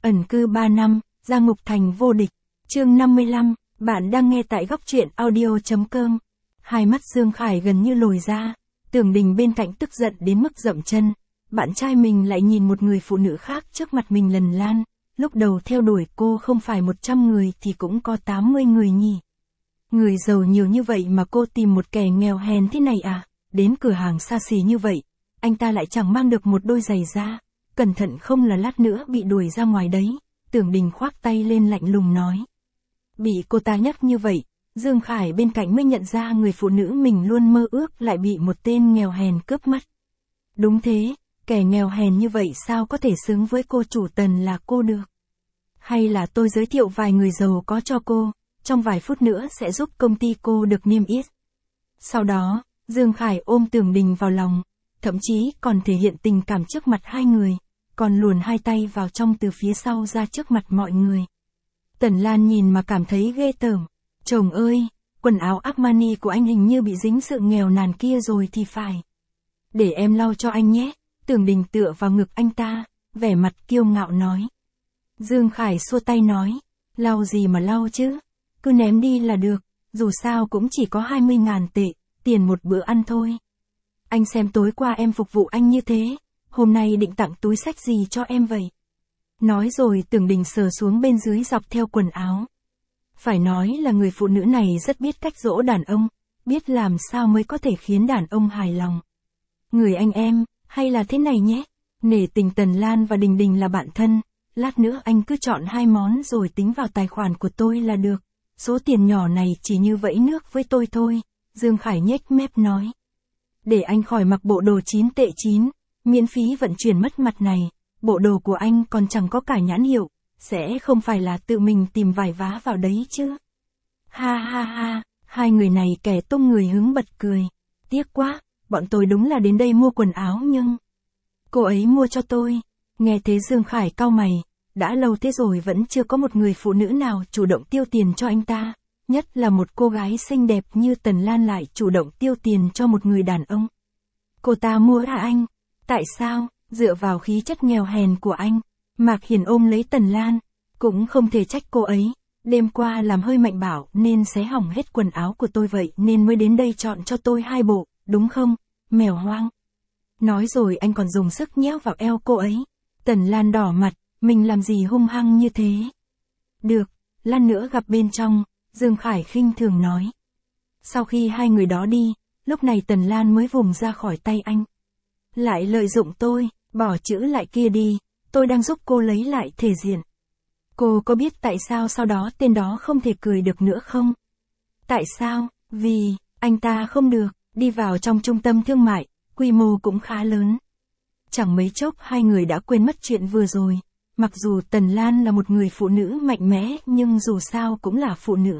Ẩn cư 3 năm, ra ngục thành vô địch. Chương 55, bạn đang nghe tại góc truyện audio.com. Hai mắt Dương Khải gần như lồi ra, Tưởng Đình bên cạnh tức giận đến mức dậm chân. Bạn trai mình lại nhìn một người phụ nữ khác trước mặt mình lần lan, lúc đầu theo đuổi cô không phải 100 người thì cũng có 80 người nhỉ. Người giàu nhiều như vậy mà cô tìm một kẻ nghèo hèn thế này à, đến cửa hàng xa xỉ như vậy, anh ta lại chẳng mang được một đôi giày da, cẩn thận không là lát nữa bị đuổi ra ngoài đấy. Tưởng Đình khoác tay lên lạnh lùng nói. Bị cô ta nhắc như vậy, Dương Khải bên cạnh mới nhận ra người phụ nữ mình luôn mơ ước lại bị một tên nghèo hèn cướp mất. Đúng thế, kẻ nghèo hèn như vậy sao có thể xứng với cô chủ Tần là cô được. Hay là tôi giới thiệu vài người giàu có cho cô, trong vài phút nữa sẽ giúp công ty cô được niêm yết. Sau đó, Dương Khải ôm Tưởng Đình vào lòng, thậm chí còn thể hiện tình cảm trước mặt hai người, còn luồn hai tay vào trong từ phía sau ra trước mặt mọi người. Tần Lan nhìn mà cảm thấy ghê tởm. Chồng ơi, quần áo Armani của anh hình như bị dính sự nghèo nàn kia rồi thì phải. Để em lau cho anh nhé. Tưởng Đình tựa vào ngực anh ta, vẻ mặt kiêu ngạo nói. Dương Khải xua tay nói, lau gì mà lau chứ, cứ ném đi là được, dù sao cũng chỉ có 20.000 tệ, tiền một bữa ăn thôi. Anh xem tối qua em phục vụ anh như thế, hôm nay định tặng túi xách gì cho em vậy? Nói rồi Tưởng Đình sờ xuống bên dưới dọc theo quần áo. Phải nói là người phụ nữ này rất biết cách dỗ đàn ông, biết làm sao mới có thể khiến đàn ông hài lòng. Người anh em, hay là thế này nhé, nể tình Tần Lan và Đình Đình là bạn thân, lát nữa anh cứ chọn 2 món rồi tính vào tài khoản của tôi là được. Số tiền nhỏ này chỉ như vẫy nước với tôi thôi, Dương Khải nhếch mép nói. Để anh khỏi mặc bộ đồ 9 tệ 9, miễn phí vận chuyển mất mặt này, bộ đồ của anh còn chẳng có cả nhãn hiệu, sẽ không phải là tự mình tìm vải vá vào đấy chứ. Ha ha ha, hai người này kẻ tung người hứng bật cười. Tiếc quá, bọn tôi đúng là đến đây mua quần áo nhưng... Cô ấy mua cho tôi. Nghe thế Dương Khải cau mày, đã lâu thế rồi vẫn chưa có một người phụ nữ nào chủ động tiêu tiền cho anh ta. Nhất là một cô gái xinh đẹp như Tần Lan lại chủ động tiêu tiền cho một người đàn ông. Cô ta mua hả anh? Tại sao? Dựa vào khí chất nghèo hèn của anh, Mạc Hiền ôm lấy Tần Lan, cũng không thể trách cô ấy. Đêm qua làm hơi mạnh bạo nên xé hỏng hết quần áo của tôi vậy nên mới đến đây chọn cho tôi 2 bộ, đúng không? Mèo hoang. Nói rồi anh còn dùng sức nhéo vào eo cô ấy. Tần Lan đỏ mặt, mình làm gì hung hăng như thế? Được, lát nữa gặp bên trong, Dương Khải khinh thường nói. Sau khi hai người đó đi, lúc này Tần Lan mới vùng ra khỏi tay anh. Lại lợi dụng tôi, bỏ chữ lại kia đi, tôi đang giúp cô lấy lại thể diện. Cô có biết tại sao sau đó tên đó không thể cười được nữa không? Tại sao? Vì, anh ta không được, đi vào trong trung tâm thương mại, quy mô cũng khá lớn. Chẳng mấy chốc hai người đã quên mất chuyện vừa rồi. Mặc dù Tần Lan là một người phụ nữ mạnh mẽ nhưng dù sao cũng là phụ nữ.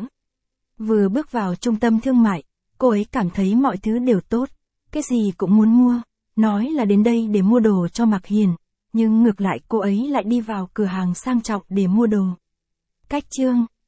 Vừa bước vào trung tâm thương mại, cô ấy cảm thấy mọi thứ đều tốt, cái gì cũng muốn mua, nói là đến đây để mua đồ cho Mạc Hiền, nhưng ngược lại cô ấy lại đi vào cửa hàng sang trọng để mua đồ. Cách chương